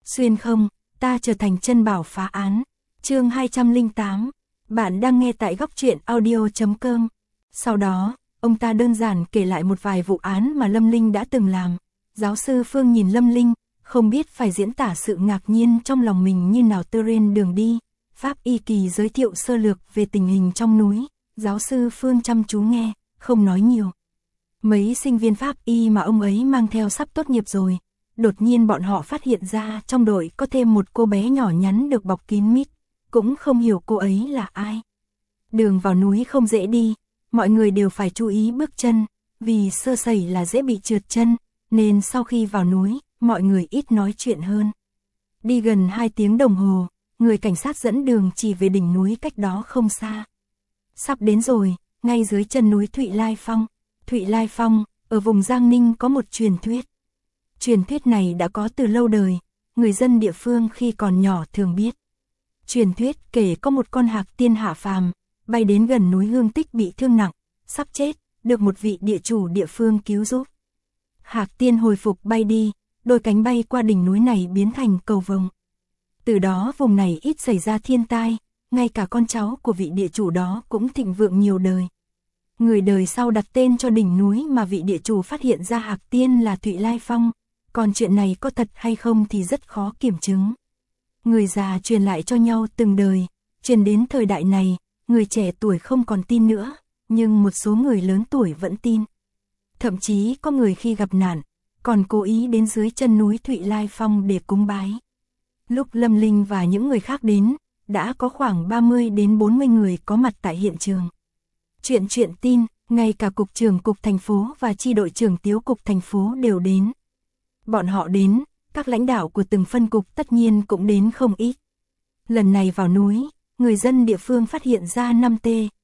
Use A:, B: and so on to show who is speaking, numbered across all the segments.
A: Xuyên không, ta trở thành chân bảo phá án. Chương 208. Bạn đang nghe tại góc truyện audio.com. Sau đó, ông ta đơn giản kể lại một vài vụ án mà Lâm Linh đã từng làm. Giáo sư Phương nhìn Lâm Linh, không biết phải diễn tả sự ngạc nhiên trong lòng mình như nào. Trên đường đi, Pháp Y Kỳ giới thiệu sơ lược về tình hình trong núi. Giáo sư Phương chăm chú nghe, không nói nhiều. Mấy sinh viên Pháp Y mà ông ấy mang theo sắp tốt nghiệp rồi. Đột nhiên bọn họ phát hiện ra trong đội có thêm một cô bé nhỏ nhắn được bọc kín mít, cũng không hiểu cô ấy là ai. Đường vào núi không dễ đi, mọi người đều phải chú ý bước chân, vì sơ sẩy là dễ bị trượt chân, nên sau khi vào núi, mọi người ít nói chuyện hơn. Đi gần 2 tiếng đồng hồ, người cảnh sát dẫn đường chỉ về đỉnh núi cách đó không xa. Sắp đến rồi, ngay dưới chân núi Thụy Lai Phong. Thụy Lai Phong, ở vùng Giang Ninh có một truyền thuyết. Truyền thuyết này đã có từ lâu đời, người dân địa phương khi còn nhỏ thường biết. Truyền thuyết kể có một con hạc tiên hạ phàm, bay đến gần núi Hương Tích bị thương nặng, sắp chết, được một vị địa chủ địa phương cứu giúp. Hạc tiên hồi phục bay đi, đôi cánh bay qua đỉnh núi này biến thành cầu vồng. Từ đó vùng này ít xảy ra thiên tai, ngay cả con cháu của vị địa chủ đó cũng thịnh vượng nhiều đời. Người đời sau đặt tên cho đỉnh núi mà vị địa chủ phát hiện ra hạc tiên là Thụy Lai Phong, còn chuyện này có thật hay không thì rất khó kiểm chứng. Người già truyền lại cho nhau từng đời, truyền đến thời đại này, người trẻ tuổi không còn tin nữa, nhưng một số người lớn tuổi vẫn tin. Thậm chí có người khi gặp nạn, còn cố ý đến dưới chân núi Thụy Lai Phong để cúng bái. Lúc Lâm Linh và những người khác đến, đã có khoảng 30 đến 40 người có mặt tại hiện trường. Chuyện tin, ngay cả cục trưởng cục thành phố và chi đội trưởng tiếu cục thành phố đều đến. Bọn họ đến, các lãnh đạo của từng phân cục tất nhiên cũng đến không ít. Lần này vào núi, người dân địa phương phát hiện ra 5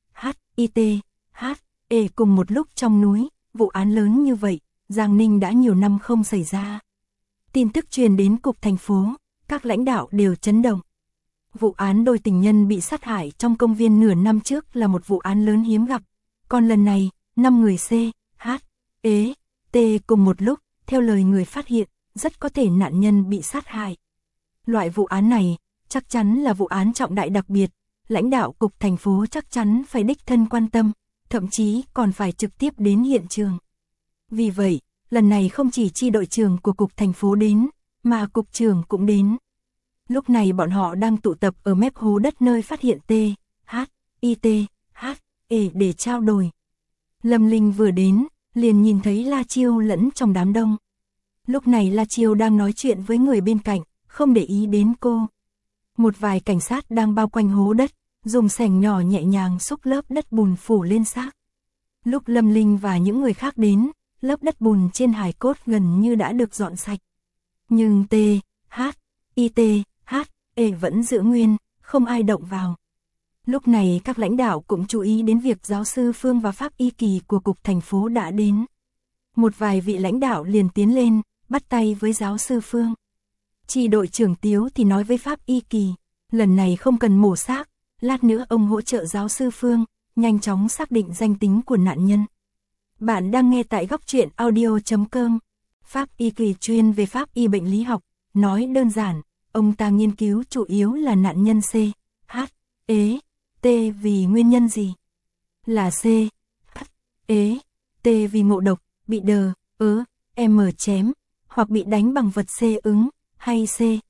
A: THITHE cùng một lúc trong núi, vụ án lớn như vậy, Giang Ninh đã nhiều năm không xảy ra. Tin tức truyền đến cục thành phố, các lãnh đạo đều chấn động. Vụ án đôi tình nhân bị sát hại trong công viên nửa năm trước là một vụ án lớn hiếm gặp, còn lần này, 5 người CHT cùng một lúc, theo lời người phát hiện, rất có thể nạn nhân bị sát hại. Loại vụ án này, chắc chắn là vụ án trọng đại đặc biệt, lãnh đạo cục thành phố chắc chắn phải đích thân quan tâm, thậm chí còn phải trực tiếp đến hiện trường. Vì vậy, lần này không chỉ chi đội trưởng của cục thành phố đến, mà cục trưởng cũng đến. Lúc này bọn họ đang tụ tập ở mép hố đất nơi phát hiện THITHE để trao đổi. Lâm Linh vừa đến, liền nhìn thấy La Chiêu lẫn trong đám đông. Lúc này La Chiêu đang nói chuyện với người bên cạnh, không để ý đến cô. Một vài cảnh sát đang bao quanh hố đất, dùng xẻng nhỏ nhẹ nhàng xúc lớp đất bùn phủ lên xác. Lúc Lâm Linh và những người khác đến, lớp đất bùn trên hài cốt gần như đã được dọn sạch. Nhưng THITHE vẫn giữ nguyên, không ai động vào. Lúc này các lãnh đạo cũng chú ý đến việc giáo sư Phương và Pháp Y Kỳ của cục thành phố đã đến. Một vài vị lãnh đạo liền tiến lên, bắt tay với giáo sư Phương. Chi đội trưởng Tiếu thì nói với Pháp Y Kỳ, lần này không cần mổ xác, lát nữa ông hỗ trợ giáo sư Phương, nhanh chóng xác định danh tính của nạn nhân. Bạn đang nghe tại góc truyện audio.com. Pháp Y Kỳ chuyên về Pháp Y bệnh lý học, nói đơn giản, ông ta nghiên cứu chủ yếu là nạn nhân CHT vì nguyên nhân gì? Là CHT vì ngộ độc, bị chém, hoặc bị đánh bằng vật ứng, hay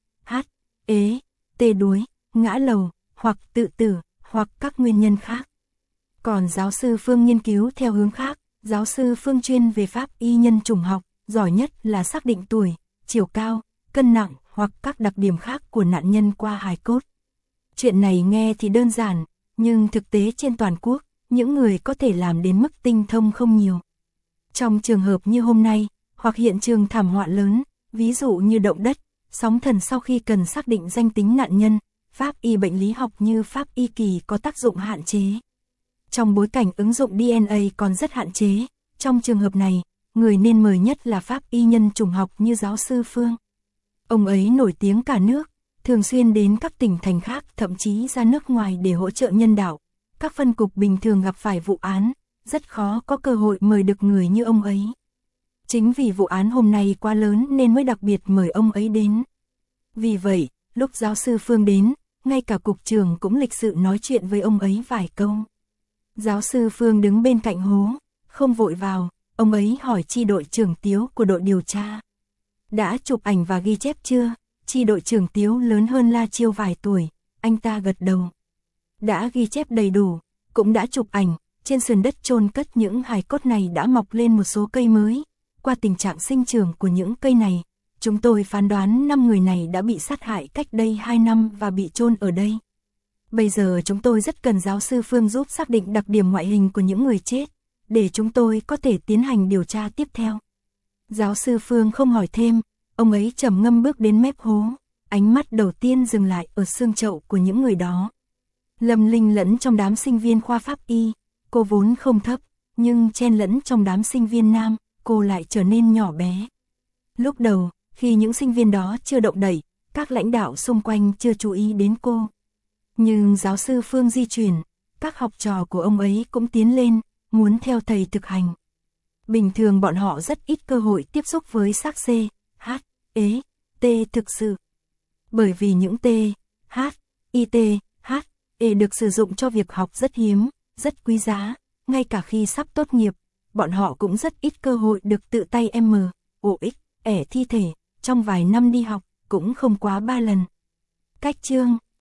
A: CHT đuối, ngã lầu, hoặc tự tử, hoặc các nguyên nhân khác. Còn giáo sư Phương nghiên cứu theo hướng khác, giáo sư Phương chuyên về Pháp Y nhân chủng học, giỏi nhất là xác định tuổi, chiều cao, cân nặng hoặc các đặc điểm khác của nạn nhân qua hài cốt. Chuyện này nghe thì đơn giản, nhưng thực tế trên toàn quốc, những người có thể làm đến mức tinh thông không nhiều. Trong trường hợp như hôm nay, hoặc hiện trường thảm họa lớn, ví dụ như động đất, sóng thần, sau khi cần xác định danh tính nạn nhân, Pháp Y bệnh lý học như Pháp Y Kỳ có tác dụng hạn chế. Trong bối cảnh ứng dụng DNA còn rất hạn chế, trong trường hợp này, người nên mời nhất là Pháp Y nhân chủng học như giáo sư Phương. Ông ấy nổi tiếng cả nước, thường xuyên đến các tỉnh thành khác, thậm chí ra nước ngoài để hỗ trợ nhân đạo. Các phân cục bình thường gặp phải vụ án, rất khó có cơ hội mời được người như ông ấy. Chính vì vụ án hôm nay quá lớn nên mới đặc biệt mời ông ấy đến. Vì vậy, lúc giáo sư Phương đến, ngay cả cục trưởng cũng lịch sự nói chuyện với ông ấy vài câu. Giáo sư Phương đứng bên cạnh hố, không vội vào, ông ấy hỏi chi đội trưởng Tiếu của đội điều tra. Đã chụp ảnh và ghi chép chưa? Chi đội trưởng Tiếu lớn hơn La Chiêu vài tuổi, anh ta gật đầu. Đã ghi chép đầy đủ, cũng đã chụp ảnh, trên sườn đất chôn cất những hài cốt này đã mọc lên một số cây mới. Qua tình trạng sinh trưởng của những cây này, chúng tôi phán đoán 5 người này đã bị sát hại cách đây 2 năm và bị chôn ở đây. Bây giờ chúng tôi rất cần giáo sư Phương giúp xác định đặc điểm ngoại hình của những người chết, để chúng tôi có thể tiến hành điều tra tiếp theo. Giáo sư Phương không hỏi thêm, ông ấy trầm ngâm bước đến mép hố, ánh mắt đầu tiên dừng lại ở xương chậu của những người đó. Lâm Linh lẫn trong đám sinh viên khoa pháp y, cô vốn không thấp, nhưng chen lẫn trong đám sinh viên nam, cô lại trở nên nhỏ bé. Lúc đầu, khi những sinh viên đó chưa động đậy, các lãnh đạo xung quanh chưa chú ý đến cô. Nhưng giáo sư Phương di chuyển, các học trò của ông ấy cũng tiến lên, muốn theo thầy thực hành. Bình thường bọn họ rất ít cơ hội tiếp xúc với xác C, H, E, T thực sự. Bởi vì những T, H, I, T, H, E được sử dụng cho việc học rất hiếm, rất quý giá, ngay cả khi sắp tốt nghiệp, bọn họ cũng rất ít cơ hội được tự tay M, O, X, ẻ thi thể, trong vài năm đi học, cũng không quá 3 lần. Cách chương